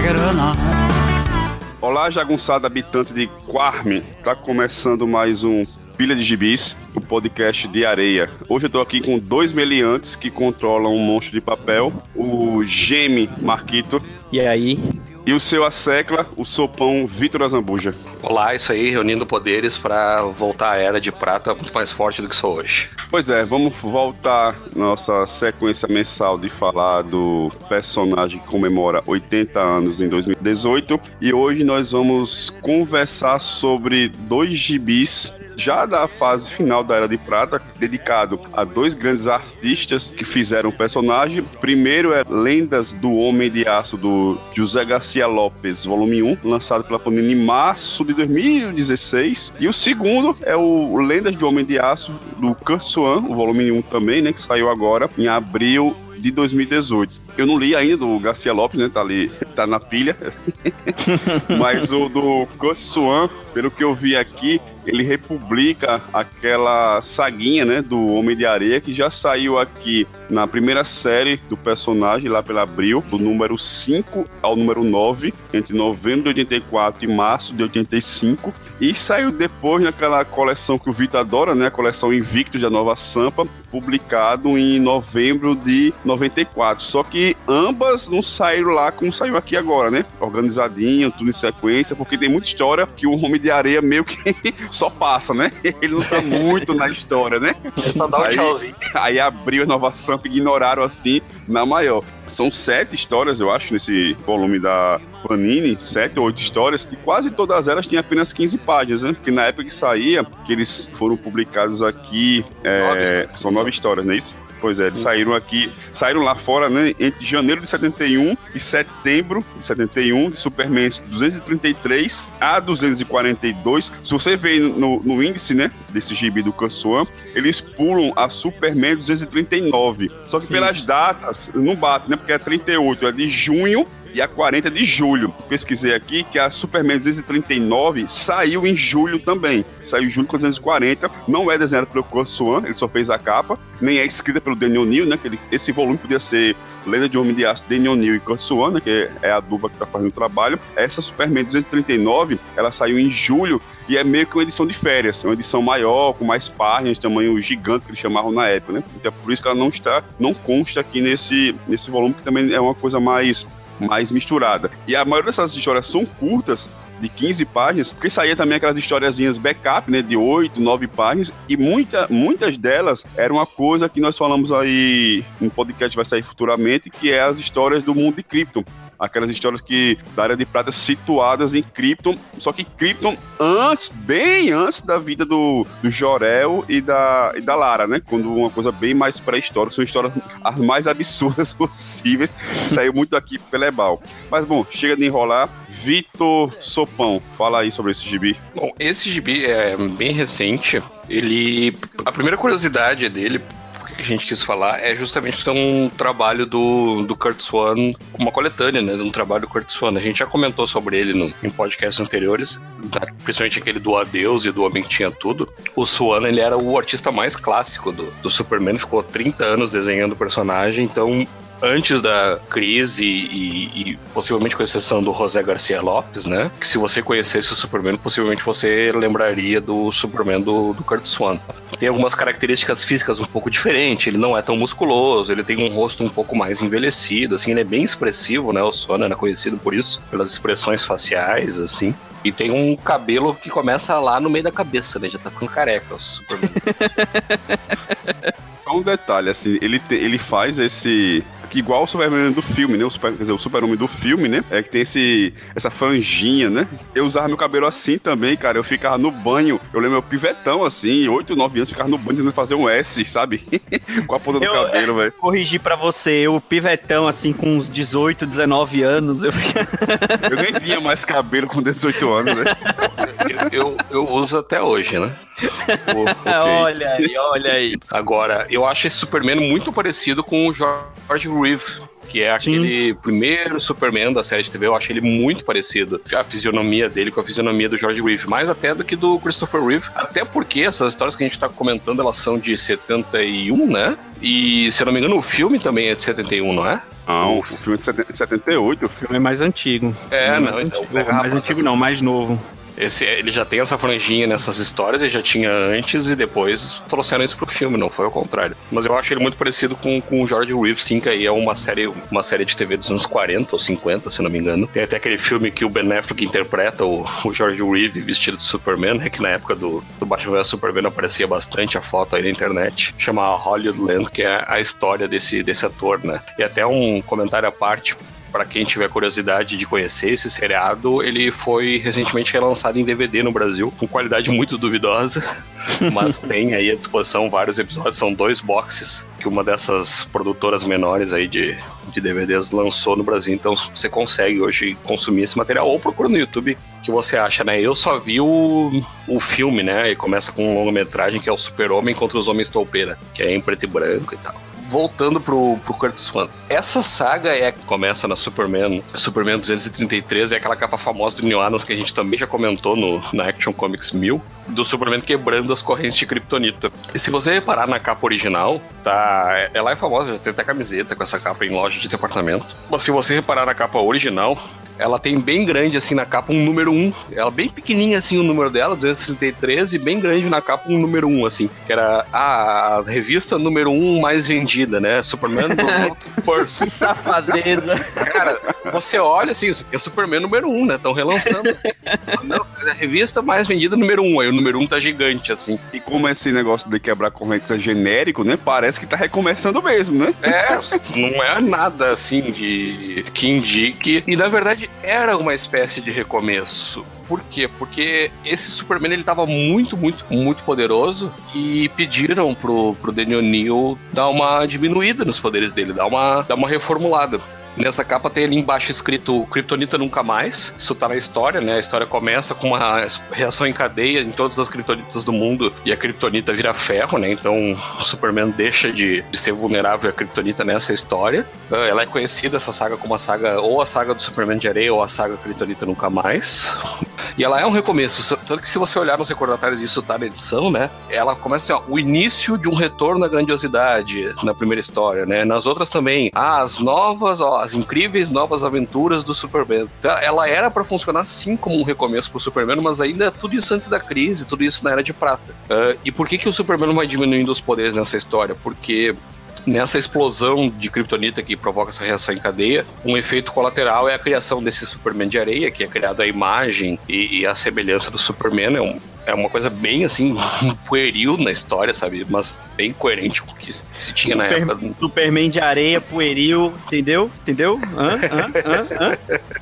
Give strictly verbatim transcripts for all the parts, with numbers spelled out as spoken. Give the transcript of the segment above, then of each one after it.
it or not. Olá, jagunçada habitante de Quarme. Tá começando mais um Pilha de Gibis, o podcast de areia. Hoje eu tô aqui com dois meliantes que controlam um monstro de papel, o Geme Marquito. E aí? E o seu Assecla, o Sopão Vitor Azambuja. Olá, isso aí, reunindo poderes pra voltar à Era de Prata muito mais forte do que sou hoje. Pois é, vamos voltar nossa sequência mensal de falar do personagem que comemora oitenta anos em dois mil e dezoito. E hoje nós vamos conversar sobre dois gibis já da fase final da Era de Prata, dedicado a dois grandes artistas que fizeram o personagem. Primeiro é Lendas do Homem de Aço, do José Garcia Lopes, volume um, lançado pela Panini em março de dois mil e dezesseis. E o segundo é o Lendas do Homem de Aço, do Kurt Swan, o volume um também, né, que saiu agora em abril de dois mil e dezoito. Eu não li ainda do Garcia Lopes, né? Tá ali, tá na pilha. Mas o do Kurt Swan, pelo que eu vi aqui, ele republica aquela saguinha, né, do Homem de Areia, que já saiu aqui na primeira série do personagem, lá pela Abril, do número cinco ao número nove, entre novembro de oitenta e quatro e março de oitenta e cinco. E saiu depois naquela coleção que o Vitor adora, né, a coleção Invictus da Nova Sampa, publicado em novembro de noventa e quatro. Só que ambas não saíram lá como saiu aqui agora, né? Organizadinho, tudo em sequência, porque tem muita história que o Homem de Areia meio que só passa, né? Ele não tá muito na história, né? Ele só dá um aí, tchauzinho. Aí abriu a Nova Sampa e ignoraram assim na maior. São sete histórias, eu acho, nesse volume da Panini, sete ou oito histórias, e quase todas elas tinham apenas quinze páginas, né? Porque na época que saía, que eles foram publicados aqui, é, são nove histórias, não é isso? Pois é, eles saíram aqui, saíram lá fora, né, entre janeiro de setenta e um e setembro de setenta e um, de Superman duzentos e trinta e três a duzentos e quarenta e dois. Se você vê no, no índice, né, desse gibi do Kurt Swan, eles pulam a Superman duzentos e trinta e nove. Só que pelas Isso. datas, não bate, né, porque é trinta e oito, é de junho, e a quarenta de julho. Pesquisei aqui que a Superman duzentos e trinta e nove saiu em julho também. Saiu em julho com duzentos e quarenta. Não é desenhada pelo Kurt Swan, ele só fez a capa. Nem é escrita pelo Daniel O'Neil, né? Que ele, esse volume podia ser Lenda de Homem de Aço, Daniel O'Neil e Kurt Swan, né? Que é a dupla que tá fazendo o trabalho. Essa Superman duzentos e trinta e nove, ela saiu em julho e é meio que uma edição de férias. É uma edição maior, com mais páginas, tamanho gigante que eles chamavam na época, né? Então é por isso que ela não está, não consta aqui nesse, nesse volume, que também é uma coisa mais... mais misturada. E a maioria dessas histórias são curtas, de quinze páginas, porque saía também aquelas historiazinhas backup, né, de oito, nove páginas, e muita, muitas delas eram uma coisa que nós falamos aí, um podcast vai sair futuramente, que é as histórias do mundo de Krypton. Aquelas histórias que da Era de Prata situadas em Krypton, só que Krypton antes, bem antes da vida do, do Jor-El e da, e da Lara, né? Quando uma coisa bem mais pré-histórica, são histórias as mais absurdas possíveis, saiu muito aqui Pelebal. Mas bom, chega de enrolar. Vitor Sopão, fala aí sobre esse gibi. Bom, esse gibi é bem recente. Ele, a primeira curiosidade dele, que a gente quis falar, é justamente que é um trabalho do, do Kurt Swan, uma coletânea, né, de um trabalho do Kurt Swan. A gente já comentou sobre ele no, em podcasts anteriores, principalmente aquele do Adeus e do Homem que Tinha Tudo. O Swan, ele era o artista mais clássico do, do Superman, ficou trinta anos desenhando o personagem, então... antes da crise e, e possivelmente com exceção do José Garcia Lopes, né? Que se você conhecesse o Superman, possivelmente você lembraria do Superman do, do Kurt Swan. Tem algumas características físicas um pouco diferentes, ele não é tão musculoso, ele tem um rosto um pouco mais envelhecido, assim, ele é bem expressivo, né? O Swan era conhecido por isso, pelas expressões faciais, assim. E tem um cabelo que começa lá no meio da cabeça, né? Já tá ficando careca o Superman. Só um detalhe, assim, ele, te, ele faz esse... que igual o Superman do filme, né? O super, quer dizer, o Super-Homem do filme, né? É que tem esse, essa franjinha, né? Eu usava meu cabelo assim também, cara. Eu ficava no banho. Eu lembro meu pivetão, assim, oito, nove anos, ficava no banho tentando fazer um S, sabe? Com a ponta do eu, cabelo, velho. Corrigir pra você, o pivetão, assim, com uns dezoito, dezenove anos. Eu, eu nem tinha mais cabelo com dezoito anos, né? eu, eu, eu uso até hoje, né? Oh, okay. Olha aí, olha aí. Agora, eu acho esse Superman muito parecido com o George Reeve, que é aquele Sim. primeiro Superman da série de T V. Eu acho ele muito parecido, a fisionomia dele com a fisionomia do George Reeve, mais até do que do Christopher Reeve, até porque essas histórias que a gente tá comentando, elas são de setenta e um, né? E, se eu não me engano, o filme também é de setenta e um, não é? Não, o filme é de setenta e oito. O filme é mais antigo. É, não, mais então, antigo, é mais antigo não, mais novo. Esse, ele já tem essa franjinha nessas histórias, ele já tinha antes e depois trouxeram isso pro filme, não foi ao contrário. Mas eu acho ele muito parecido com, com o George Reeves, sim, que aí é uma série, uma série de T V dos anos quarenta ou cinquenta, se não me engano. Tem até aquele filme que o Ben Affleck interpreta o, o George Reeves vestido de Superman, né, que na época do, do Batman versus Superman aparecia bastante a foto aí na internet, chama Hollywoodland, que é a história desse, desse ator, né. E até um comentário à parte, para quem tiver curiosidade de conhecer esse seriado, ele foi recentemente relançado em D V D no Brasil, com qualidade muito duvidosa, mas tem aí à disposição vários episódios, são dois boxes que uma dessas produtoras menores aí de, de D V Ds lançou no Brasil, então você consegue hoje consumir esse material, ou procura no YouTube que você acha, né? Eu só vi o, o filme, né? E começa com um longa-metragem que é o Super-Homem contra os Homens Toupeira, que é em preto e branco e tal. Voltando pro, pro Curt Swan. Essa saga é que começa na Superman, Superman duzentos e trinta e três, é aquela capa famosa do Neil Adams que a gente também já comentou no, na Action Comics mil, do Superman quebrando as correntes de Kryptonita. E se você reparar na capa original, tá, ela é famosa, já tem até camiseta com essa capa em loja de departamento. Mas se você reparar na capa original, ela tem bem grande, assim, na capa um número um. Ela bem pequenininha, assim, o número dela, duzentos e trinta e três, e bem grande na capa um número um, assim. Que era a revista número um mais vendida, né? Superman First. Que safadeza. Cara, você olha, assim, é Superman número um, né? Estão relançando. Não, é a revista mais vendida número um. Aí o número um tá gigante, assim. E como esse negócio de quebrar correntes é genérico, né? Parece que tá recomeçando mesmo, né? É, não é nada, assim, de que indique. E, na verdade, era uma espécie de recomeço. Por quê? Porque esse Superman, ele tava muito, muito, muito poderoso e pediram pro, pro Denny O'Neil dar uma diminuída nos poderes dele, dar uma, dar uma reformulada. Nessa capa tem ali embaixo escrito Kryptonita nunca mais. Isso tá na história, né? A história começa com uma reação em cadeia em todas as Kryptonitas do mundo e a Kryptonita vira ferro, né? Então o Superman deixa de, de ser vulnerável à Kryptonita nessa história. Ela é conhecida, essa saga, como a saga, ou a saga do Superman de Areia ou a saga Kryptonita nunca mais. E ela é um recomeço, tanto que se você olhar nos recordatários, isso tá na edição, né? Ela começa assim, ó, o início de um retorno à grandiosidade na primeira história, né? Nas outras também, ah, as novas, ó, as incríveis novas aventuras do Superman. Então, ela era pra funcionar sim como um recomeço pro Superman, mas ainda tudo isso antes da crise, tudo isso na Era de Prata. Uh, e por que que o Superman vai diminuindo os poderes nessa história? Porque nessa explosão de Kryptonita que provoca essa reação em cadeia, um efeito colateral é a criação desse Superman de areia, que é criado a imagem e, e a semelhança do Superman. É, um, é uma coisa bem, assim, pueril na história, sabe? Mas bem coerente com o que se tinha Super, na época. Superman de areia, pueril, entendeu? Entendeu? Hã? Hã? Hã? Hã?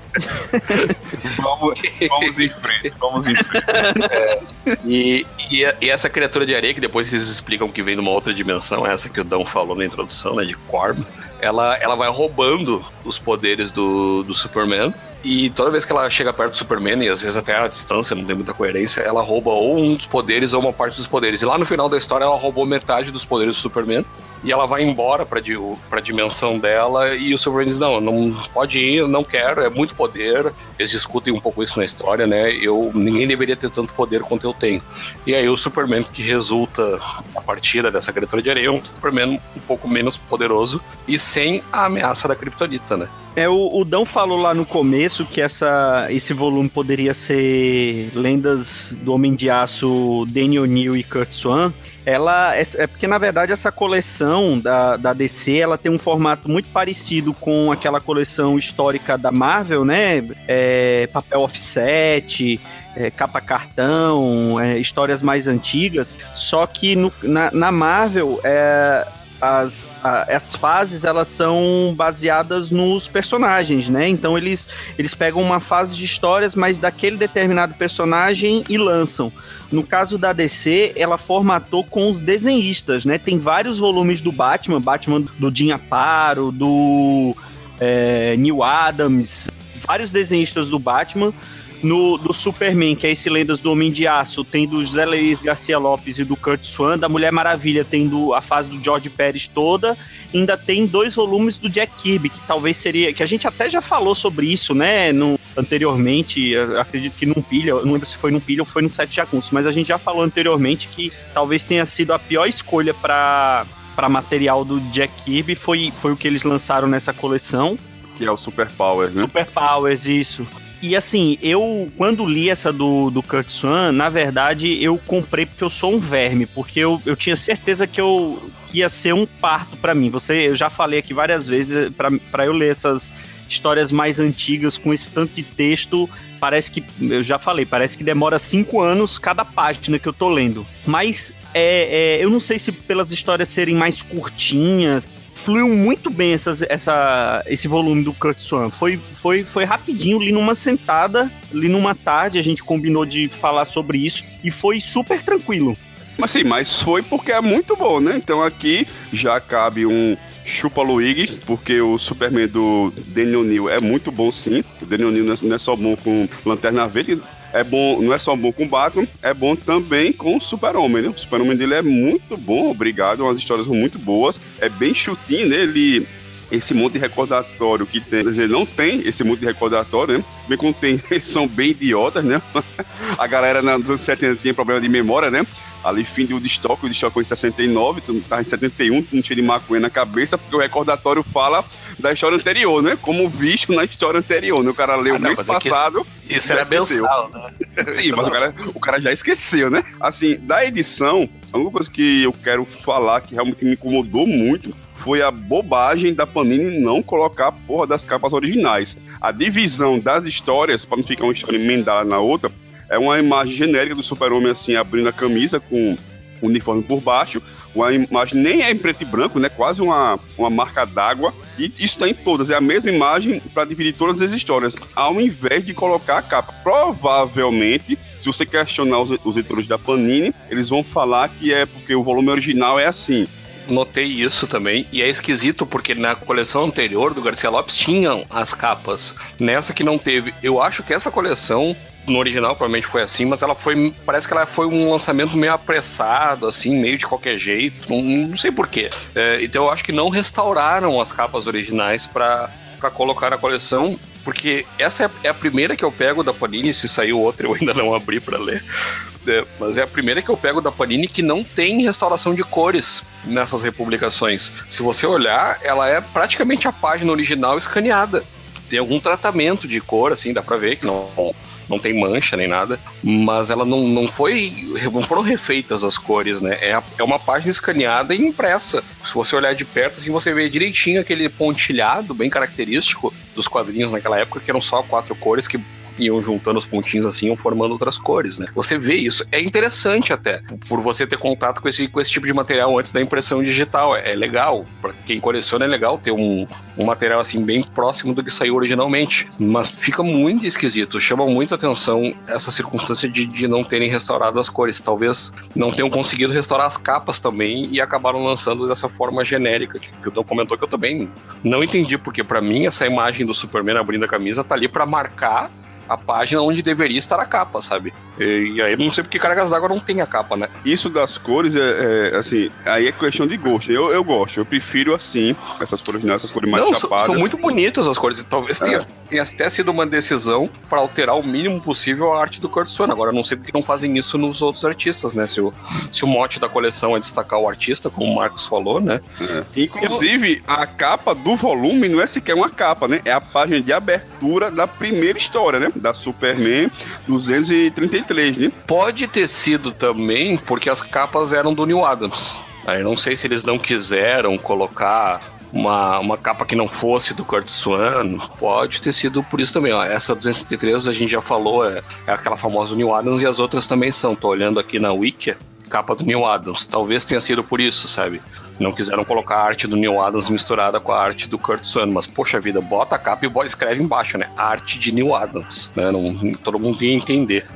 vamos, vamos em frente, vamos em frente. É, e, e, e essa criatura de areia, que depois eles explicam que vem de uma outra dimensão, essa que o Dão falou na introdução, né, de Korm, ela, ela vai roubando os poderes do, do Superman. E toda vez que ela chega perto do Superman, e às vezes até a distância, não tem muita coerência, ela rouba ou um dos poderes ou uma parte dos poderes. E lá no final da história ela roubou metade dos poderes do Superman. E ela vai embora pra, di- pra dimensão dela e o Superman diz, não, não pode ir, eu não quero, é muito poder. Eles discutem um pouco isso na história, né? Eu, ninguém deveria ter tanto poder quanto eu tenho. E aí o Superman que resulta a partida dessa criatura de areia é um Superman um pouco menos poderoso e sem a ameaça da Kryptonita, né? É, o, o Dão falou lá no começo que essa, esse volume poderia ser Lendas do Homem de Aço, Denny O'Neil e Curt Swan. Ela, é, é porque, na verdade, essa coleção da, da D C, ela tem um formato muito parecido com aquela coleção histórica da Marvel, né? É, papel offset, é, capa cartão, é, histórias mais antigas. Só que no, na, na Marvel, é... As, a, as fases, elas são baseadas nos personagens, né? Então eles, eles pegam uma fase de histórias, mas daquele determinado personagem e lançam. No caso da D C, ela formatou com os desenhistas, né? Tem vários volumes do Batman, Batman do Jim Aparo, do é, Neil Adams, vários desenhistas do Batman. No, do Superman, que é esse Lendas do Homem de Aço, tem do José Luiz Garcia Lopes e do Curt Swan. Da Mulher Maravilha tem do, a fase do George Pérez toda. Ainda tem dois volumes do Jack Kirby, que talvez seria... Que a gente até já falou sobre isso, né? No, anteriormente, acredito que num pilha, não lembro se foi num pilha ou foi no Sete Jagunços, mas a gente já falou anteriormente que talvez tenha sido a pior escolha para para material do Jack Kirby, foi, foi o que eles lançaram nessa coleção. Que é o Super Powers, né? Super Powers, isso. E assim, eu, quando li essa do, do Curt Swan, na verdade, eu comprei porque eu sou um verme, porque eu, eu tinha certeza que, eu, que ia ser um parto pra mim. Você, eu já falei aqui várias vezes, pra, pra eu ler essas histórias mais antigas com esse tanto de texto, parece que, eu já falei, parece que demora cinco anos cada página que eu tô lendo. Mas é, é, eu não sei se pelas histórias serem mais curtinhas, fluiu muito bem essas, essa, esse volume do Curt Swan. Foi, foi, foi rapidinho, li numa sentada, li numa tarde, a gente combinou de falar sobre isso e foi super tranquilo. Mas sim, mas foi porque é muito bom, né? Então aqui já cabe um chupa Luigi, porque o Superman do Daniel O'Neill é muito bom sim. O Daniel O'Neill não é só bom com Lanterna Verde, é bom, não é só bom com Batman, é bom também com o Super-Homem, né? O Super-Homem dele é muito bom, obrigado, umas histórias muito boas, é bem chutinho, né? Ele, esse monte de recordatório que tem, quer dizer, não tem esse monte de recordatório, né? Bem como tem, eles são bem idiotas, né? A galera nos anos setenta tinha problema de memória, né? Ali, fim do Destock, o Destock foi em sessenta e nove, tu tá em setenta e um, tu não tinha de maconha na cabeça, porque o recordatório fala da história anterior, né? Como visto na história anterior, né? O cara leu ah, não, mês passado... É isso era mensal, né? Sim, mas o cara, o cara já esqueceu, né? Assim, da edição, a única coisa que eu quero falar que realmente me incomodou muito foi a bobagem da Panini não colocar a porra das capas originais. A divisão das histórias, para não ficar uma história emendada na outra, é uma imagem genérica do Super-Homem, assim, abrindo a camisa com o uniforme por baixo. Uma imagem nem é em preto e branco, né? Quase uma, uma marca d'água. E isso tá em todas. É a mesma imagem para dividir todas as histórias, ao invés de colocar a capa. Provavelmente, se você questionar os, os editores da Panini, eles vão falar que é porque o volume original é assim. Notei isso também, e é esquisito porque na coleção anterior do Garcia Lopes tinham as capas. Nessa que não teve. Eu acho que essa coleção... No original provavelmente foi assim, mas ela foi, parece que ela foi um lançamento meio apressado, assim, meio de qualquer jeito, não, não sei porquê. É, então eu acho que não restauraram as capas originais para colocar na coleção, porque essa é a primeira que eu pego da Panini, se saiu outra eu ainda não abri para ler, é, mas é a primeira que eu pego da Panini que não tem restauração de cores nessas republicações. Se você olhar, ela é praticamente a página original escaneada. Tem algum tratamento de cor, assim, dá pra ver que não... não tem mancha nem nada, mas ela não, não foi, não foram refeitas as cores, né? É, é uma página escaneada e impressa. Se você olhar de perto, assim, você vê direitinho aquele pontilhado bem característico dos quadrinhos naquela época, que eram só quatro cores que iam juntando os pontinhos assim, iam formando outras cores, né? Você vê isso, é interessante até, por você ter contato com esse, com esse tipo de material antes da impressão digital, é, é legal, pra quem coleciona é legal ter um, um material assim bem próximo do que saiu originalmente, mas fica muito esquisito, chama muito atenção essa circunstância de, de não terem restaurado as cores, talvez não tenham conseguido restaurar as capas também e acabaram lançando dessa forma genérica, que, que o Dom comentou, que eu também não entendi, porque pra mim essa imagem do Superman abrindo a camisa tá ali pra marcar a página onde deveria estar a capa, sabe? E, e aí eu não sei porque Cargas d'Água não tem a capa, né? Isso das cores, é, é assim, aí é questão de gosto. Eu, eu gosto, eu prefiro assim, essas cores, essas cores mais não, chapadas. São muito bonitas as cores, talvez é. tenha, tenha até sido uma decisão para alterar o mínimo possível a arte do Curt Swan. Agora, eu não sei porque não fazem isso nos outros artistas, né? Se o, se o mote da coleção é destacar o artista, como o Marcos falou, né? É. Inclusive, a capa do volume não é sequer uma capa, né? É a página de abertura da primeira história, né? Da Superman duzentos e trinta e três, né? Pode ter sido também porque as capas eram do Neil Adams. Aí não sei se eles não quiseram colocar uma, uma capa que não fosse do Curt Swan. Pode ter sido por isso também. Ó. Essa duzentos e trinta e três a gente já falou, é, é aquela famosa do Neil Adams, e as outras também são. Tô olhando aqui na Wiki, capa do Neil Adams. Talvez tenha sido por isso, sabe? Não quiseram colocar a arte do Neil Adams misturada com a arte do Curt Swan, mas, poxa vida, bota a capa e escreve embaixo, né? Arte de Neil Adams, né? Não, todo mundo ia entender.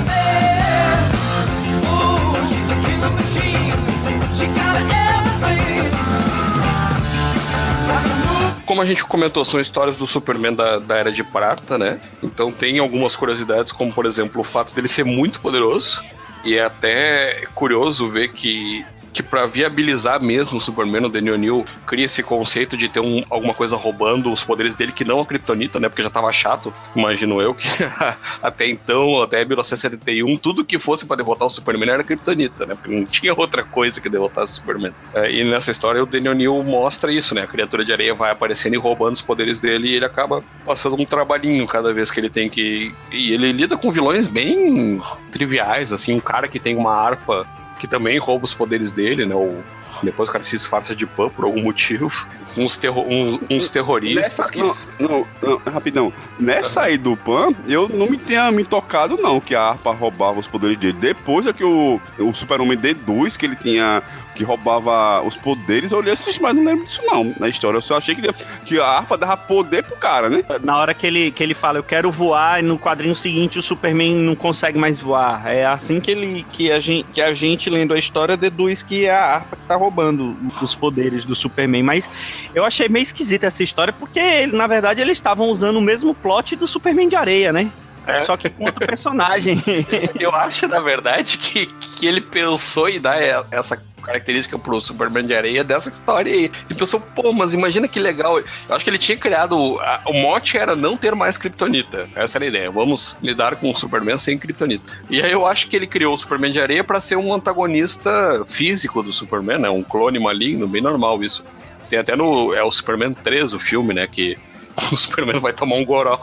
Como a gente comentou, são histórias do Superman da, da Era de Prata, né? Então tem algumas curiosidades, como, por exemplo, o fato dele ser muito poderoso, e é até curioso ver que que pra viabilizar mesmo o Superman, o Daniel O'Neill cria esse conceito de ter um, alguma coisa roubando os poderes dele, que não a Kryptonita, né? Porque já tava chato, imagino eu, que até então, até mil novecentos e setenta e um, tudo que fosse pra derrotar o Superman era Kryptonita, né? Porque não tinha outra coisa que derrotasse o Superman. É, e nessa história o Daniel O'Neill mostra isso, né? A criatura de areia vai aparecendo e roubando os poderes dele, e ele acaba passando um trabalhinho cada vez que ele tem que... E ele lida com vilões bem triviais, assim, um cara que tem uma harpa que também rouba os poderes dele, né? O, depois o cara se disfarça de Pan por algum motivo. Uns, terro, uns, uns terroristas Nessa, que... não, não, não, rapidão. Nessa uhum. aí do Pan, eu não me tenha me tocado, não, que a harpa roubava os poderes dele. Depois é que o, o Super-Homem deduz que ele tinha... que roubava os poderes, eu olhei assim, mas não lembro disso não, na história. Eu só achei que, que a harpa dava poder pro cara, né? Na hora que ele, que ele fala, eu quero voar, e no quadrinho seguinte o Superman não consegue mais voar. É assim que, ele, que, a, gente, que a gente, lendo a história, deduz que é a harpa que tá roubando os poderes do Superman. Mas eu achei meio esquisita essa história, porque, na verdade, eles estavam usando o mesmo plot do Superman de areia, né? É. Só que com outro personagem. Eu acho, na verdade, que, que ele pensou em dar essa característica pro Superman de areia dessa história aí. Ele pensou, pô, mas imagina que legal. Eu acho que ele tinha criado... A, o mote era não ter mais Kryptonita. Essa era a ideia. Vamos lidar com o Superman sem Kryptonita. E aí eu acho que ele criou o Superman de areia pra ser um antagonista físico do Superman, né? Um clone maligno, bem normal isso. Tem até no... É o Superman três, o filme, né? Que o Superman vai tomar um goró.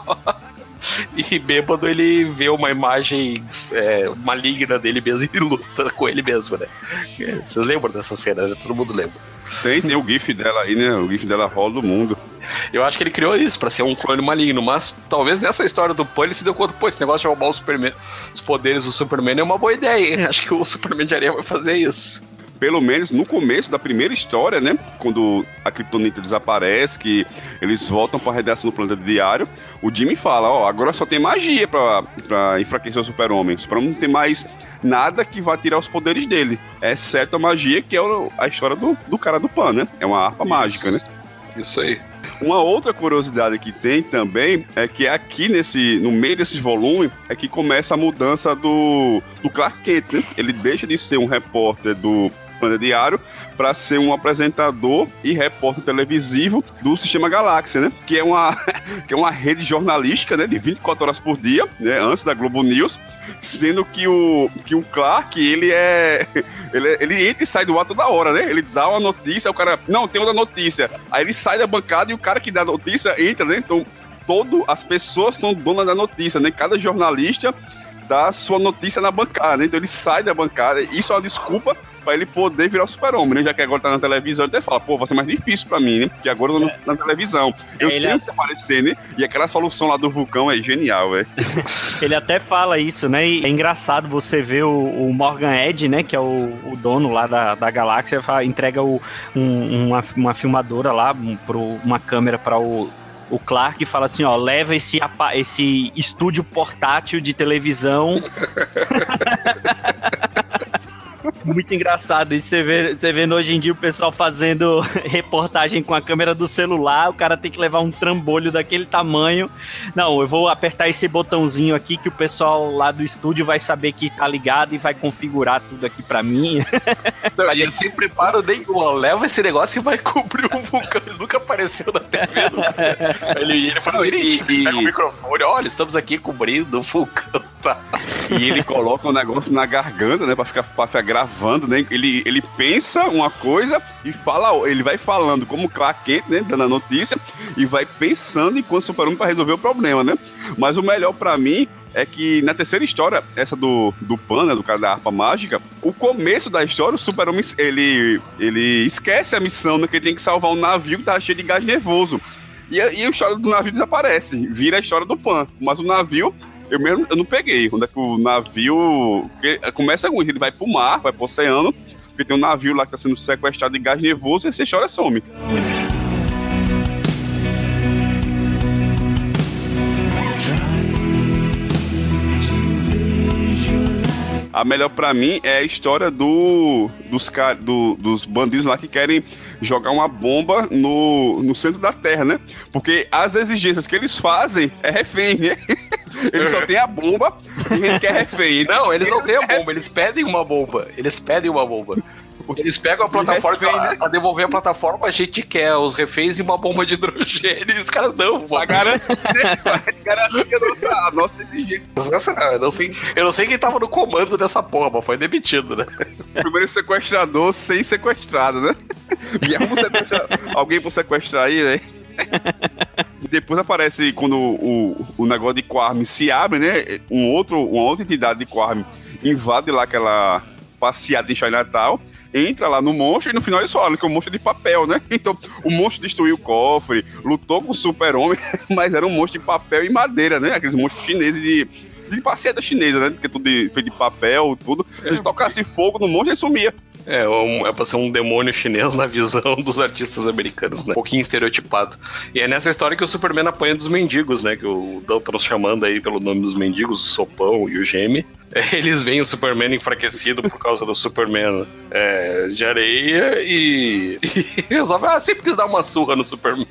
E bêbado ele vê uma imagem é, maligna dele mesmo e luta com ele mesmo, né? Vocês lembram dessa cena, né? Todo mundo lembra. Tem, tem o gif dela aí, né? O gif dela rola do mundo. Eu acho que ele criou isso pra ser um clone maligno, mas talvez nessa história do Pan ele se deu conta, pô, esse negócio de roubar o Superman, os poderes do Superman é uma boa ideia, hein? Acho que o Superman de areia vai fazer isso. Pelo menos no começo da primeira história, né? Quando a Kryptonita desaparece, que eles voltam pra redação do planeta diário, o Jimmy fala, ó, agora só tem magia pra, pra enfraquecer o Super-Homem. O Super-Homem não tem mais nada que vá tirar os poderes dele, exceto a magia, que é a história do, do cara do Pan, né? É uma harpa Isso. mágica, né? Isso aí. Uma outra curiosidade que tem também é que aqui nesse, no meio desses volumes é que começa a mudança do, do Clark Kent, né? Ele deixa de ser um repórter do Planeta Diário para ser um apresentador e repórter televisivo do Sistema Galáxia, né? Que é uma, que é uma rede jornalística, né? De vinte e quatro horas por dia, né? Antes da Globo News, sendo que o, que o Clark, ele é... Ele, ele entra e sai do ar toda hora, né? Ele dá uma notícia, o cara... Não, tem outra notícia. Aí ele sai da bancada e o cara que dá a notícia entra, né? Então, todo, as pessoas são donas da notícia, né? Cada jornalista dá sua notícia na bancada, né? Então ele sai da bancada. Isso é uma desculpa pra ele poder virar o Super-Homem, né? Já que agora tá na televisão, ele até fala, pô, vai ser mais difícil pra mim, né? Porque agora eu tô é. na televisão. Eu ele tenho a... que aparecer, né? E aquela solução lá do vulcão é genial, velho. Ele até fala isso, né? E é engraçado você ver o, o Morgan Edge, né? Que é o, o dono lá da, da galáxia, fala, entrega o, um, uma, uma filmadora lá, um, pro, uma câmera pra o o Clark fala assim, ó, leva esse, esse estúdio portátil de televisão. Muito engraçado isso, você vê, você vendo hoje em dia o pessoal fazendo reportagem com a câmera do celular, o cara tem que levar um trambolho daquele tamanho. Não, eu vou apertar esse botãozinho aqui que o pessoal lá do estúdio vai saber que tá ligado e vai configurar tudo aqui pra mim. Não, e ele sem preparo nenhum, leva esse negócio e vai cobrir o vulcão, ele nunca apareceu na T V. Nunca. Ele, ele faz direitinho, ele pega o microfone, olha, estamos aqui cobrindo o vulcão, tá? E ele coloca um negócio na garganta, né, pra ficar, pra ficar gravando, né? Ele, ele pensa uma coisa e fala, ele vai falando como Clark Kent, né? Dando a notícia e vai pensando enquanto o Super-Homem pra resolver o problema, né? Mas o melhor pra mim é que na terceira história, essa do, do Pan, né, do cara da harpa mágica, o começo da história, o Super-Homem, ele, ele esquece a missão, né? Que ele tem que salvar um navio que tá cheio de gás nervoso. E, e a história do navio desaparece, vira a história do Pan. Mas o navio... Eu mesmo eu não peguei. Quando é que o navio... Começa com isso, ele vai pro mar, vai pro oceano, porque tem um navio lá que tá sendo sequestrado de gás nervoso e essa história some. A melhor pra mim é a história do, dos, do, dos bandidos lá que querem jogar uma bomba no, no centro da Terra, né? Porque as exigências que eles fazem é refém, né? Eles só têm a bomba e a gente quer refém. Não, eles não têm a bomba, eles pedem uma bomba. Eles pedem uma bomba. Eles pegam a plataforma refém, pra, né? pra devolver a plataforma, a gente quer os reféns e uma bomba de hidrogênio. E os caras não, Pra garantir, né? Garantir a nossa, a nossa exigência. Eu não, sei, eu não sei quem tava no comando dessa porra, mas foi demitido, né? Primeiro sequestrador sem sequestrado, né? E arruma um sequestra... alguém pra sequestrar aí, né? E depois aparece quando o, o negócio de Quarm se abre, né? Um outro, uma outra entidade de Quarm invade lá aquela passeada em Chinatown, entra lá no monstro e no final eles falam que é um monstro de papel, né? Então o monstro destruiu o cofre, lutou com o super-homem, mas era um monstro de papel e madeira, né? Aqueles monstros chineses de, de passeada chinesa, né? Que é tudo de, feito de papel, tudo. Se eles tocassem fogo no monstro, ele sumia. É, um, é pra ser um demônio chinês na visão dos artistas americanos, né? Um pouquinho estereotipado. E é nessa história que o Superman apanha dos mendigos, né? Que o Dalton chamando aí pelo nome dos mendigos, o Sopão e o Geme. Eles veem o Superman enfraquecido por causa do Superman é, de areia e, e resolvem, ah, sempre quis dar uma surra no Superman.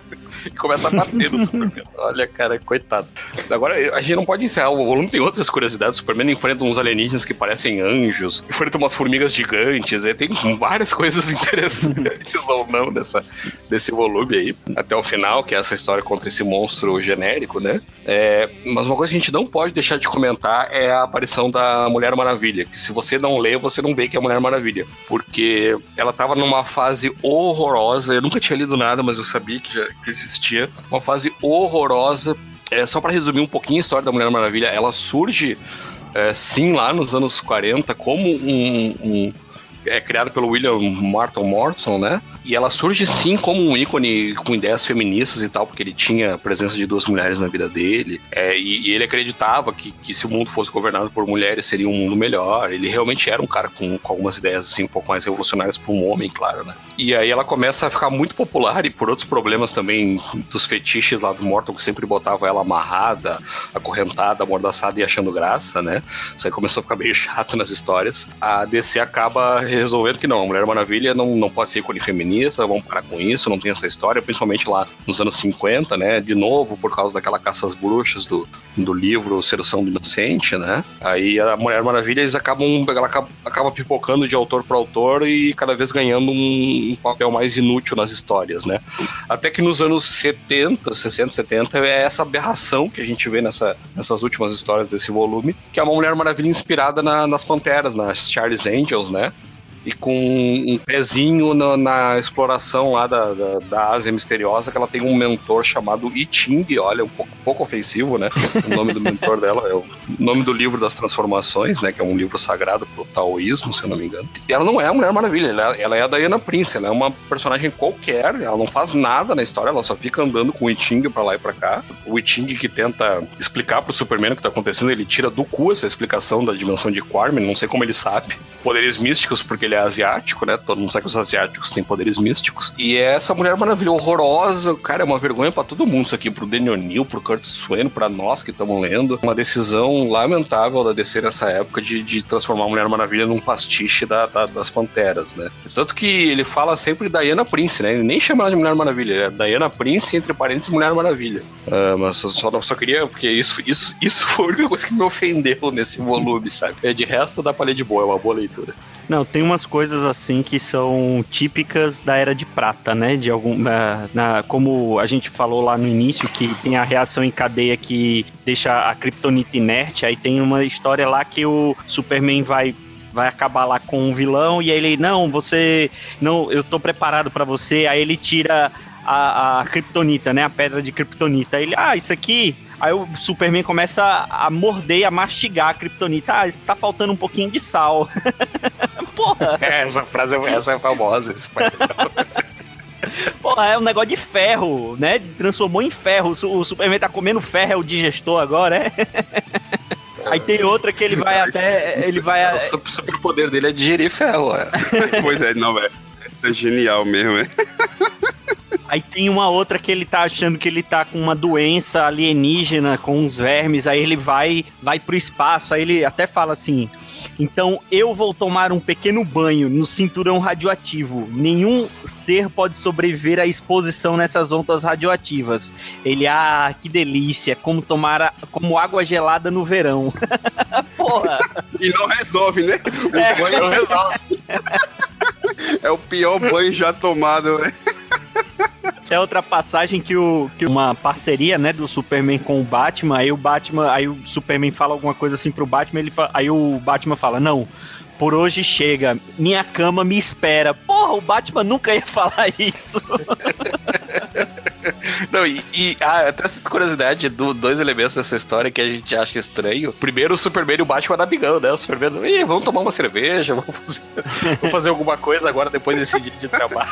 E começa a bater no Superman. Olha, cara, coitado. Agora, a gente não pode encerrar. O volume tem outras curiosidades. O Superman enfrenta uns alienígenas que parecem anjos, enfrenta umas formigas gigantes. E tem várias coisas interessantes ou não nessa, nesse volume aí. Até o final, que é essa história contra esse monstro genérico, né? É, mas uma coisa que a gente não pode deixar de comentar é a aparição da Mulher Maravilha. Que se você não lê, você não vê que é a Mulher Maravilha. Porque ela tava numa fase horrorosa. Eu nunca tinha lido nada, mas eu sabia que já que existia. Uma fase horrorosa. É, só pra resumir um pouquinho a história da Mulher Maravilha, ela surge, é, sim, lá nos anos quarenta, como um... um é criado pelo William Martin Morrison, né? E ela surge sim como um ícone com ideias feministas e tal, porque ele tinha a presença de duas mulheres na vida dele. É, e, e ele acreditava que, que se o mundo fosse governado por mulheres, seria um mundo melhor. Ele realmente era um cara com, com algumas ideias assim, um pouco mais revolucionárias para um homem, claro, né? E aí ela começa a ficar muito popular, e por outros problemas também dos fetiches lá do Morton, que sempre botava ela amarrada, acorrentada, amordaçada e achando graça, né? Isso aí começou a ficar meio chato nas histórias. A D C acaba resolvendo que não, a Mulher Maravilha não, não pode ser ícone feminista, vamos parar com isso, não tem essa história, principalmente lá nos anos cinquenta, né, de novo, por causa daquela caça às bruxas do, do livro Sedução do Inocente, né, aí a Mulher Maravilha, eles acabam, ela acaba, acaba pipocando de autor para autor e cada vez ganhando um, um papel mais inútil nas histórias, né, até que nos anos setenta, sessenta, setenta, é essa aberração que a gente vê nessa, nessas últimas histórias desse volume, que é uma Mulher Maravilha inspirada na, nas Panteras, nas Charlie's Angels, né, e com um pezinho na, na exploração lá da, da, da Ásia misteriosa, que ela tem um mentor chamado I Ching, olha, um pouco, pouco ofensivo, né? O nome do mentor dela é o nome do livro das transformações, né? Que é um livro sagrado pro taoísmo, se eu não me engano. E ela não é a Mulher Maravilha, ela, ela é a Diana Prince, ela é uma personagem qualquer, ela não faz nada na história, ela só fica andando com o I Ching pra lá e pra cá. O I Ching que tenta explicar pro Superman o que tá acontecendo, ele tira do cu essa explicação da dimensão de Quarm, não sei como ele sabe. Poderes místicos, porque ele é asiático, né? Todo mundo sabe que os asiáticos têm poderes místicos. E é essa Mulher Maravilha horrorosa, cara, é uma vergonha pra todo mundo isso aqui, pro Daniel O'Neill, pro Kurt Swan, pra nós que estamos lendo. Uma decisão lamentável da D C nessa época de, de transformar a Mulher Maravilha num pastiche da, da, das Panteras, né? Tanto que ele fala sempre Diana Prince, né? Ele nem chama ela de Mulher Maravilha, é Diana Prince, entre parênteses, Mulher Maravilha. Uh, mas só, só queria, porque isso, isso, isso foi a única coisa que me ofendeu nesse volume, sabe? É, de resto, dá pra ler de boa, é uma boa leitura. Não, tem umas coisas assim que são típicas da Era de Prata, né? De algum, na, na, como a gente falou lá no início, que tem a reação em cadeia que deixa a Kryptonita inerte, aí tem uma história lá que o Superman vai vai acabar lá com um vilão e aí ele, não, você, não, eu tô preparado pra você, aí ele tira a, a Kryptonita, né? A pedra de Kryptonita. Aí ele, ah, isso aqui... Aí o Superman começa a morder e a mastigar a Kryptonita. Ah, tá faltando um pouquinho de sal. Porra! É, essa frase essa é famosa. Porra, é um negócio de ferro, né? Transformou em ferro. O Superman tá comendo ferro, é o digestor agora, é? Aí tem outra que ele vai até... Ele vai... O superpoder dele é digerir ferro, é. Pois é, não, velho. Essa é genial mesmo, é. Aí tem uma outra que ele tá achando que ele tá com uma doença alienígena, com uns vermes, aí ele vai, vai pro espaço, aí ele até fala assim, então eu vou tomar um pequeno banho no cinturão radioativo, nenhum ser pode sobreviver à exposição nessas ondas radioativas. Ele, ah, que delícia, como tomar a, como água gelada no verão. Porra! E não resolve, né? O é, banho não resolve. É o pior banho já tomado, né? É outra passagem que, o, que uma parceria, né, do Superman com o Batman, aí o Batman, aí o Superman fala alguma coisa assim pro Batman, ele fala, aí o Batman fala, não, por hoje chega, minha cama me espera. Porra, o Batman nunca ia falar isso. Não, e, e ah, até essa curiosidade do dois elementos dessa história que a gente acha estranho. Primeiro, o Superman e o Batman da bigão, né? O Superman, Ih, vamos tomar uma cerveja, vamos fazer, vamos fazer alguma coisa agora depois desse dia de trabalho.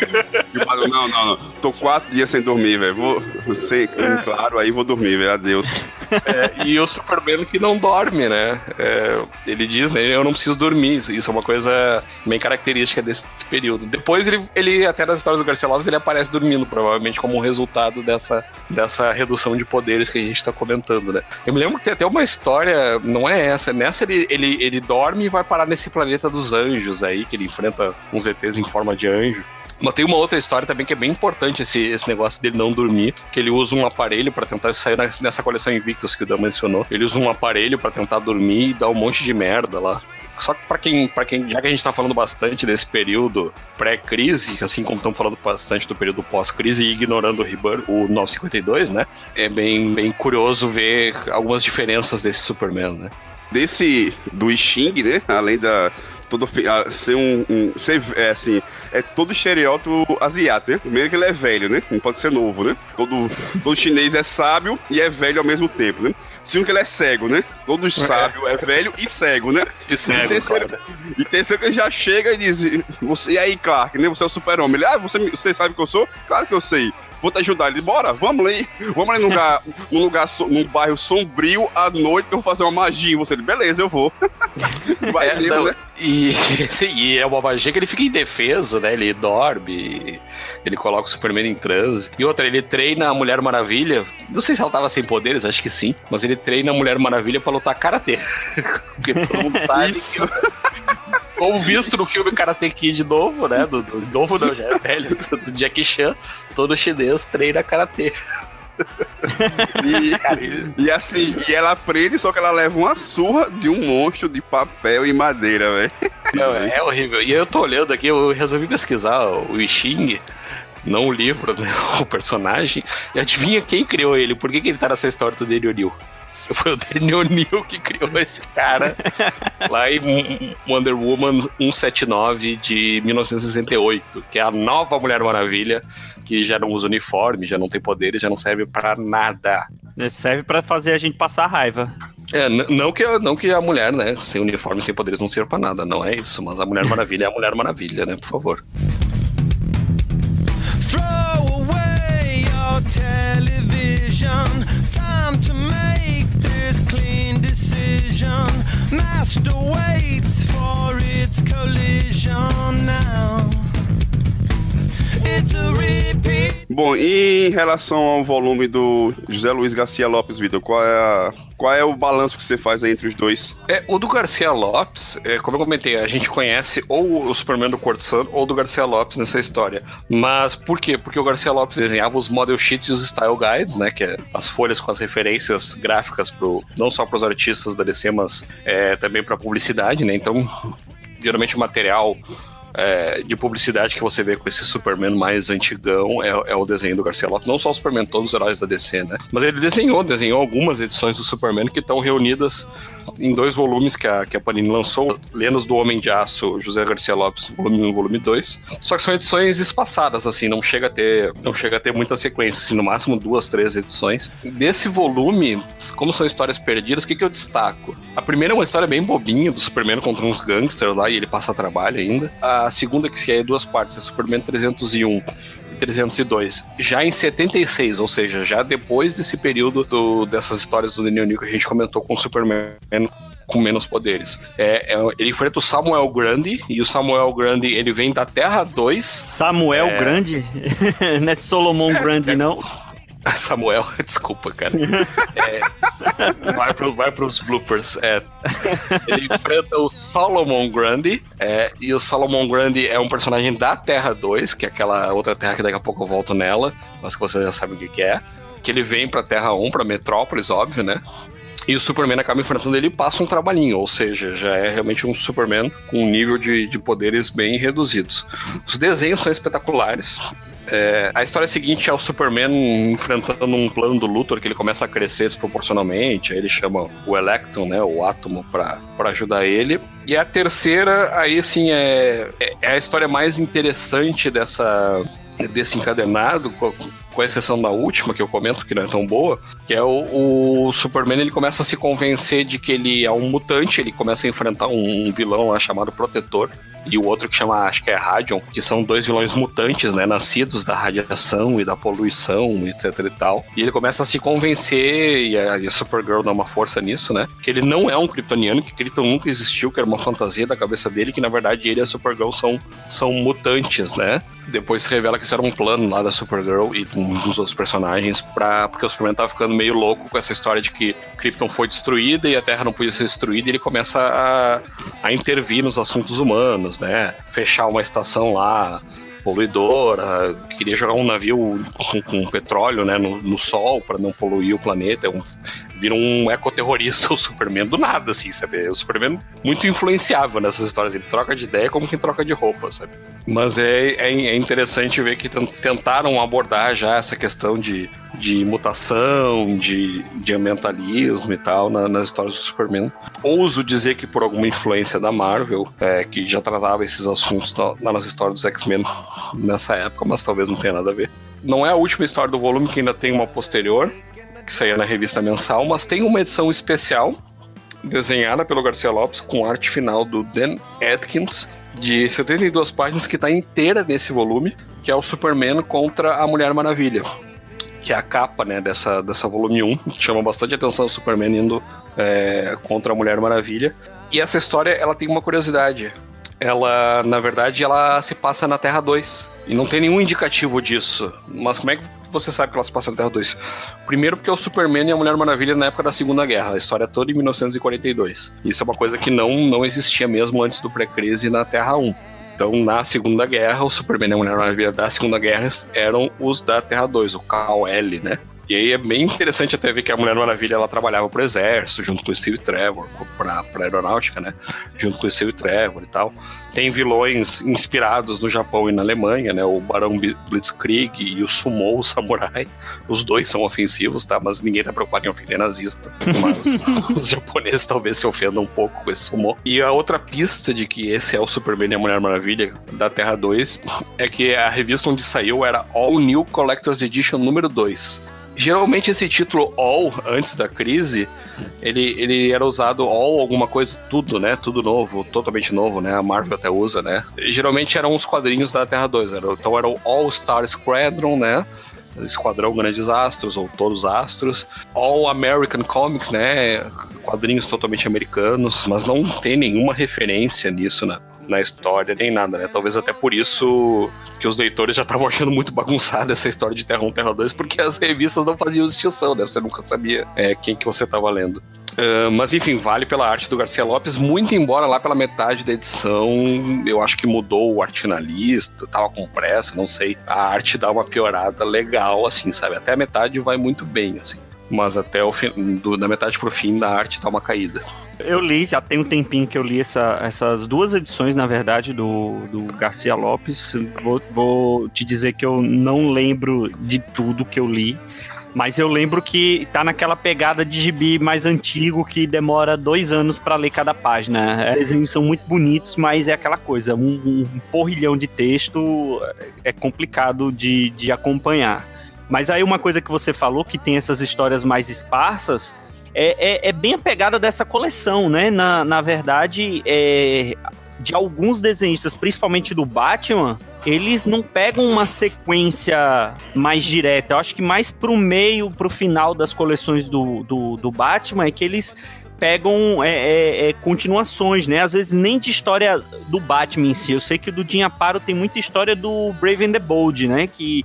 É. Não, não, não. Tô quatro dias sem dormir, velho. Vou ser claro, aí vou dormir, velho. Adeus. É, e o Superman que não dorme, né? É, ele diz, né? Eu não preciso dormir. Isso é uma coisa bem característica desse período. Depois, ele, ele até nas histórias do Garcia Lopes, ele aparece dormindo, provavelmente como um resultado dessa, dessa redução de poderes que a gente tá comentando, né? Eu me lembro que tem até uma história, não é essa, nessa ele, ele, ele dorme e vai parar nesse planeta dos anjos aí, que ele enfrenta uns E Tês em forma de anjo. Mas tem uma outra história também que é bem importante, esse, esse negócio dele não dormir, que ele usa um aparelho pra tentar sair nessa coleção Invictus que o Dan mencionou. Ele usa um aparelho pra tentar dormir e dá um monte de merda lá. Só que pra quem, pra quem, já que a gente tá falando bastante desse período pré-crise, assim como estamos falando bastante do período pós-crise e ignorando o Rebirth, o novecentos e cinquenta e dois, né? É bem, bem curioso ver algumas diferenças desse Superman, né? Desse, do Xing, né? Além da... Todo, ser um, um ser, é, assim, é todo estereótipo asiático, né? Primeiro que ele é velho, né? Não pode ser novo, né? Todo, todo chinês é sábio e é velho ao mesmo tempo, né? Segundo que ele é cego, né? Todo sábio é velho e cego, né? E cego, e terceiro, claro. E terceiro que ele já chega e diz, você, e aí, Clark, né? Você é o super-homem. Ele, ah, você, você sabe que eu sou? Claro que eu sei. Vou te ajudar. Ele, bora, vamos lá. Vamos lá num lugar, num, lugar so, num bairro sombrio à noite que eu vou fazer uma magia. E você, beleza, eu vou. Vai é, mesmo, não, né? E, sim, e é uma magia que ele fica indefeso, né? Ele dorme, ele coloca o Superman em transe. E outra, ele treina a Mulher Maravilha. Não sei se ela tava sem poderes, acho que sim. Mas ele treina a Mulher Maravilha pra lutar karatê. Porque todo mundo sabe Isso. que... Como visto no filme Karate Kid novo, né? Do, do novo não, já é velho, do, do Jackie Chan, todo chinês treina karatê. E, e assim, e ela aprende, só que ela leva uma surra de um monstro de papel e madeira, velho. É, é horrível. E eu tô olhando aqui, eu resolvi pesquisar o Xing, não o livro, né? O personagem. E adivinha quem criou ele? Por que, que ele tá nessa história do Daniel O'Neill? Foi o Daniel O'Neill que criou esse cara lá em Wonder Woman cento e setenta e nove de mil novecentos e sessenta e oito, que é a nova Mulher Maravilha, que já não usa uniforme, já não tem poderes, já não serve pra nada. Serve pra fazer a gente passar raiva. É, n- não, que, não que a mulher, né, sem uniforme, sem poderes não serve pra nada, não é isso, mas a Mulher Maravilha é a Mulher Maravilha, né, por favor. Throw away your television, time to make this clean decision. Master waits for its collision now. It's a repeat. Bom, e em relação ao volume do José Luiz Garcia Lopes, Vitor, qual é a, qual é o balanço que você faz aí entre os dois? É, o do Garcia Lopes, é, como eu comentei, a gente conhece ou o Superman do Cortsan ou do Garcia Lopes nessa história. Mas por quê? Porque o Garcia Lopes desenhava os model sheets e os style guides, né, que é as folhas com as referências gráficas pro, não só para os artistas da D C, mas é, também para publicidade, né? Então, geralmente o material É, de publicidade que você vê com esse Superman mais antigão é, é o desenho do Garcia Lopes, não só o Superman, todos os heróis da D C, né? Mas ele desenhou, desenhou algumas edições do Superman que estão reunidas em dois volumes que a, que a Panini lançou, Lendas do Homem de Aço, José Garcia Lopes, volume um, volume dois. Só que são edições espaçadas, assim, não chega a ter, não chega a ter muita sequência, assim, no máximo duas, três edições. Desse volume, como são histórias perdidas, o que, que eu destaco? A primeira é uma história bem bobinha do Superman contra uns gangsters lá e ele passa trabalho ainda. A segunda, que é duas partes, é Superman trezentos e um e trezentos e dois, já em setenta e seis, ou seja, já depois desse período do, dessas histórias do Daniel O'Neill que a gente comentou com o Superman com menos poderes. É, é, ele enfrenta o Samuel Grande, e o Samuel Grande, ele vem da Terra dois. Samuel é... Grande? Não é Solomon é, Grande, é... não? Samuel, desculpa, cara. É, vai, pro, vai pros bloopers. É, ele enfrenta o Solomon Grande, é, e o Solomon Grande é um personagem da Terra dois, que é aquela outra terra que daqui a pouco eu volto nela, mas que você já sabe o que, que é. Que ele vem pra Terra um, pra Metrópolis, óbvio, né? E o Superman acaba enfrentando ele e passa um trabalhinho, ou seja, já é realmente um Superman com um nível de, de poderes bem reduzidos. Os desenhos são espetaculares. É, a história seguinte é o Superman enfrentando um plano do Luthor, que ele começa a crescer desproporcionalmente, aí ele chama o Electron, né, o Átomo, pra, pra ajudar ele. E a terceira, aí sim, é, é a história mais interessante dessa... desse encadenado, com, com exceção da última, que eu comento que não é tão boa, que é o, o Superman, ele começa a se convencer de que ele é um mutante, ele começa a enfrentar um, um vilão lá chamado Protetor, e o outro que chama, acho que é Radion, que são dois vilões mutantes, né, nascidos da radiação e da poluição, etc e tal. E ele começa a se convencer, e a, e a Supergirl dá uma força nisso, né, que ele não é um kryptoniano, que Krypton nunca existiu, que era uma fantasia da cabeça dele, que na verdade ele e a Supergirl são, são mutantes, né. Depois se revela que isso era um plano lá da Supergirl e um dos outros personagens, pra, porque o Superman tava ficando meio louco com essa história de que Krypton foi destruída e a Terra não podia ser destruída, e ele começa a, a intervir nos assuntos humanos, né? Fechar uma estação lá poluidora, queria jogar um navio com, com petróleo, né, no, no sol para não poluir o planeta. É um, vira um ecoterrorista o Superman do nada, assim, sabe? O Superman muito influenciável nessas histórias, ele troca de ideia como quem troca de roupa, sabe? Mas é, é, é interessante ver que tentaram abordar já essa questão de, de mutação, de, de ambientalismo e tal na, nas histórias do Superman. Ouso dizer que por alguma influência da Marvel, é, que já tratava esses assuntos na, nas histórias dos X-Men nessa época, mas talvez não tenha nada a ver. Não é a última história do volume, que ainda tem uma posterior, que saía na revista mensal, mas tem uma edição especial desenhada pelo Garcia Lopes com arte final do Dan Atkins, de setenta e duas páginas, que está inteira nesse volume, que é o Superman contra a Mulher Maravilha, que é a capa, né, dessa, dessa volume um. Chama bastante atenção o Superman indo é, contra a Mulher Maravilha. E essa história, ela tem uma curiosidade. Ela, na verdade, ela se passa na Terra dois. E não tem nenhum indicativo disso. Mas como é que você sabe que ela se passa na Terra dois? Primeiro porque é o Superman e a Mulher Maravilha na época da Segunda Guerra. A história é toda em mil novecentos e quarenta e dois. Isso é uma coisa que não, não existia mesmo antes do pré-crise na Terra um. Então, na Segunda Guerra, o Superman e a Mulher Maravilha da Segunda Guerra eram os da Terra dois, o K O L, né? E aí é bem interessante até ver que a Mulher Maravilha, ela trabalhava pro exército, junto com o Steve Trevor, pra, pra aeronáutica, né? Junto com o Steve Trevor e tal. Tem vilões inspirados no Japão e na Alemanha, né? O Barão Blitzkrieg e o Sumo, o Samurai. Os dois são ofensivos, tá? Mas ninguém tá preocupado em ofender nazista. Mas os japoneses talvez se ofendam um pouco com esse Sumo. E a outra pista de que esse é o Superman e a Mulher Maravilha da Terra dois é que a revista onde saiu era All New Collector's Edition número dois. Geralmente esse título All, antes da crise, ele, ele era usado All alguma coisa, tudo, né? Tudo novo, totalmente novo, né? A Marvel até usa, né? E, geralmente eram os quadrinhos da Terra dois, era, então era o All Star Squadron, né? Esquadrão Grandes Astros, ou Todos Astros. All American Comics, né? Quadrinhos totalmente americanos, mas não tem nenhuma referência nisso, né? Na história, nem nada, né? Talvez até por isso que os leitores já estavam achando muito bagunçada essa história de Terra um, Terra dois, porque as revistas não faziam distinção, né? Você nunca sabia é, quem que você estava lendo. Uh, mas enfim, vale pela arte do Garcia Lopes, muito embora lá pela metade da edição, eu acho que mudou o arte finalista, tava com pressa, não sei. A arte dá uma piorada legal, assim, sabe? Até a metade vai muito bem, assim. Mas até o fim, do, da metade pro fim da arte dá uma caída. Eu li, já tem um tempinho que eu li essa, essas duas edições, na verdade, do, do Garcia Lopes. Vou, vou te dizer que eu não lembro de tudo que eu li, mas eu lembro que tá naquela pegada de gibi mais antigo que demora dois anos para ler cada página. Os desenhos são muito bonitos, mas é aquela coisa, um, um porrilhão de texto é complicado de, de acompanhar. Mas aí uma coisa que você falou, que tem essas histórias mais esparsas, É, é, é bem a pegada dessa coleção, né? Na, na verdade, é, de alguns desenhistas, principalmente do Batman, eles não pegam uma sequência mais direta. Eu acho que mais pro meio, pro final das coleções do, do, do Batman, é que eles pegam é, é, é, continuações, né? Às vezes nem de história do Batman em si. Eu sei que o do Jim Aparo tem muita história do Brave and the Bold, né? Que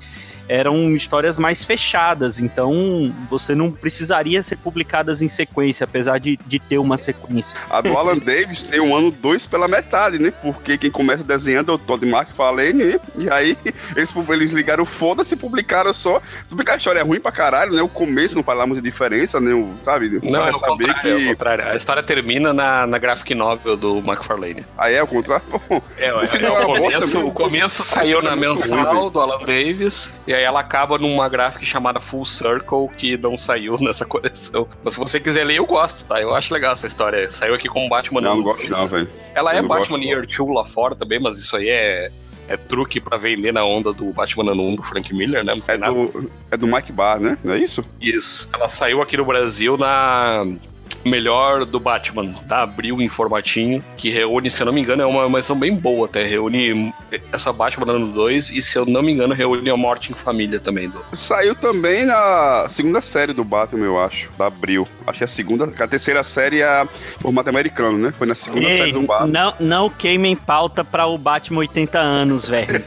eram histórias mais fechadas, então você não precisaria ser publicadas em sequência, apesar de, de ter uma sequência. A do Alan Davis tem um ano dois pela metade, né? Porque quem começa desenhando é o Todd McFarlane, né? E aí eles, eles ligaram foda-se e publicaram só. Tudo bem que a história é ruim pra caralho, né? O começo não faz lá muita diferença, né? O, sabe? Não, é o saber contrário, que... é o contrário. A história termina na, na graphic novel do McFarlane. Ah, é? O contrário? É, o, é, final é, é o, uma começo, bosta, o começo saiu na mensal ruim, do Alan Davis, e aí ela acaba numa graphic chamada Full Circle, que não saiu nessa coleção. Mas se você quiser ler, eu gosto, tá? Eu acho legal essa história. Saiu aqui com Batman. Não, não gosto não, velho. Ela eu é Batman Year dois lá fora também, mas isso aí é... É truque pra vender na onda do Batman Ano um do Frank Miller, né? É do, é do Mike Barr, né? Não é isso? Isso. Ela saiu aqui no Brasil na... Melhor do Batman, da Abril em formatinho, que reúne, se eu não me engano, é uma edição bem boa até, reúne essa Batman ano dois e, se eu não me engano, reúne a Morte em Família também. Do... Saiu também na segunda série do Batman, eu acho, da Abril. Acho que a segunda, a terceira série é formato americano, né? Foi na segunda Ei, série do Batman. Não, não queimem pauta pra o Batman oitenta anos, velho.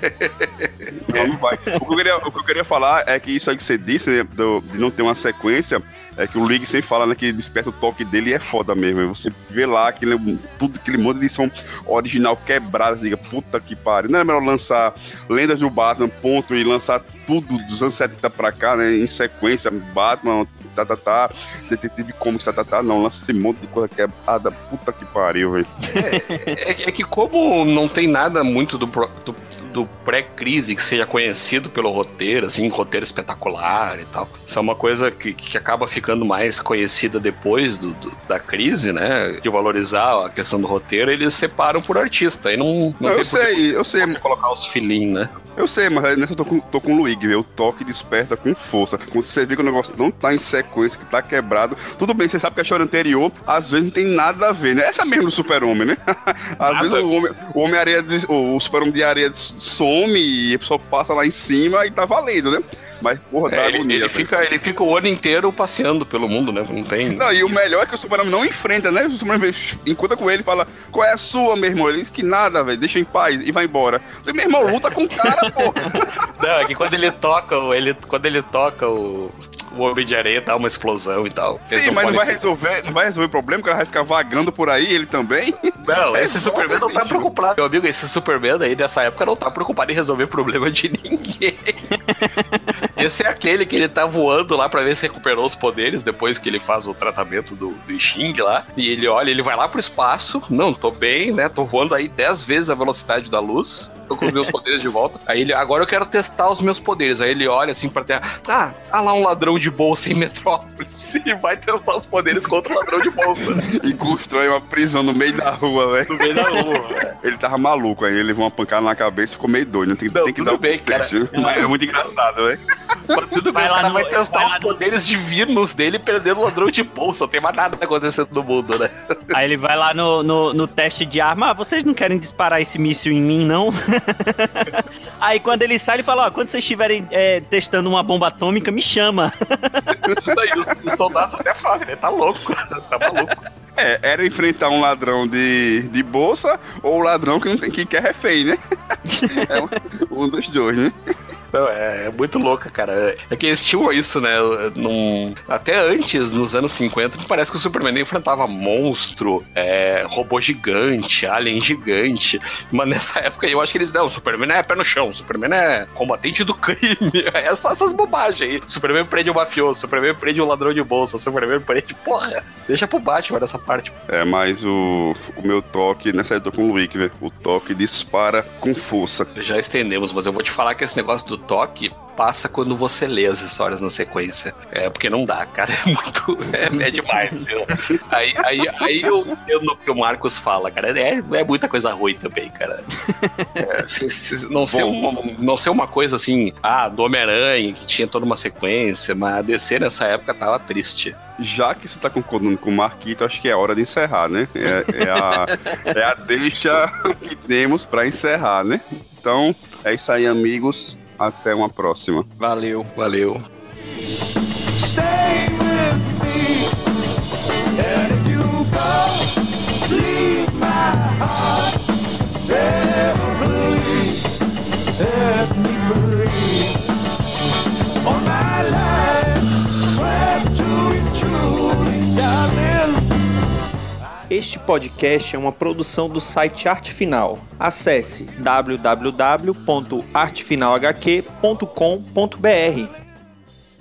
Não, não vai. O que, eu queria, o que eu queria falar é que isso aí que você disse, né, do, de não ter uma sequência, é que o League sempre fala, né, que desperta o toque dele e é foda mesmo. Você vê lá aquele, tudo aquele monte de edição original quebrada, diga, puta que pariu. Não é melhor lançar Lendas do Batman, ponto, e lançar tudo dos anos setenta pra cá, né, em sequência, Batman, tá, tá, tá, Detetive Comics, tá, tá, tá, não, lança esse monte de coisa quebrada, puta que pariu, velho. É, é, é que como não tem nada muito do... do... do pré-crise que seja conhecido pelo roteiro, assim, roteiro espetacular e tal. Isso é uma coisa que, que acaba ficando mais conhecida depois do, do, da crise, né? De valorizar a questão do roteiro, eles separam por artista. Aí não, não, não tem eu sei, eu sei. Você colocar os filhinhos, né? Eu sei, mas nessa eu tô com, tô com o Luigi, viu? O toque desperta com força. Quando você vê que o negócio não tá em sequência, que tá quebrado, tudo bem, você sabe que a história anterior, às vezes não tem nada a ver, né? Essa mesmo do Super-Homem, né? Às nada. vezes o Homem, o Homem-Areia, o Super-Homem de Areia some e a pessoa passa lá em cima e tá valendo, né? Mas, porra, dá é, ele, agonia. Ele fica, ele fica o ano inteiro passeando pelo mundo, né? Não tem... Não, e o melhor é que o Superman não enfrenta, né? O Superman encontra com ele e fala, qual é a sua, meu irmão? Ele diz que nada, velho, deixa em paz e vai embora. E meu irmão luta com o cara, porra. Não, é que quando ele toca, ele, quando ele toca o... o Homem de Areia dá uma explosão e tal. Sim, mas não vai, resolver, não vai resolver o problema, o cara vai ficar vagando por aí, ele também. Não, esse Superman não tá preocupado. Meu amigo, esse Superman aí dessa época não tá preocupado em resolver problema de ninguém. Esse é aquele que ele tá voando lá pra ver se recuperou os poderes depois que ele faz o tratamento do, do Xing lá. E ele olha, ele vai lá pro espaço. Não, tô bem, né? Tô voando aí dez vezes a velocidade da luz. Tô com os meus poderes de volta. Aí ele, agora eu quero testar os meus poderes. Aí ele olha assim pra terra. Ah, ah lá um ladrão de bolsa em Metrópolis. E vai testar os poderes contra o ladrão de bolsa. E constrói uma prisão no meio da rua, velho. No meio da rua, velho. Ele tava maluco, aí ele levou uma pancada na cabeça e ficou meio doido. Né? Tem, não, tem que tudo dar bem, um teste, cara. Mas é muito engraçado, velho. Tudo bem, vai o cara no, vai testar vai os poderes no... divinos dele perdendo o ladrão de bolsa. Não tem mais nada acontecendo no mundo, né? Aí ele vai lá no, no, no teste de arma. Ah, vocês não querem disparar esse míssil em mim, não? Aí quando ele sai, ele fala, ó, quando vocês estiverem é, testando uma bomba atômica, me chama. Os, os soldados até fazem, ele tá louco. Tá maluco. É, era enfrentar um ladrão de, de bolsa ou o ladrão que, não tem, que quer refém, né? É um, um dos dois, né? Não, é, é muito louca, cara. É que eles tinham isso, né? Num... Até antes, nos anos cinquenta, parece que o Superman enfrentava monstro, é, robô gigante, alien gigante. Mas nessa época eu acho que eles... Não, o Superman é pé no chão, o Superman é combatente do crime. É só essas bobagens aí. O Superman prende o mafioso, o Superman prende o ladrão de bolsa, o Superman prende... Porra, deixa pro Batman nessa parte. É, mas o, o meu toque... Nessa aí eu tô com o Luigi, velho. O toque dispara com força. Já estendemos, mas eu vou te falar que esse negócio do toque passa quando você lê as histórias na sequência. É, porque não dá, cara. É muito... É, é demais. Eu, aí aí, aí eu, eu no que o Marcos fala, cara, é, é muita coisa ruim também, cara. É, se, se, não, ser uma, não ser uma coisa assim, ah, do Homem-Aranha, que tinha toda uma sequência, mas a D C nessa época tava triste. Já que você tá concordando com o Marquito, acho que é hora de encerrar, né? É, é, a, é a deixa que temos pra encerrar, né? Então, é isso aí, amigos. Até uma próxima. Valeu, valeu. Stay with me, and if you go, leave my heart, never leave, set me free. Este podcast é uma produção do site Arte Final. Acesse w w w ponto arte final h q ponto com ponto b r.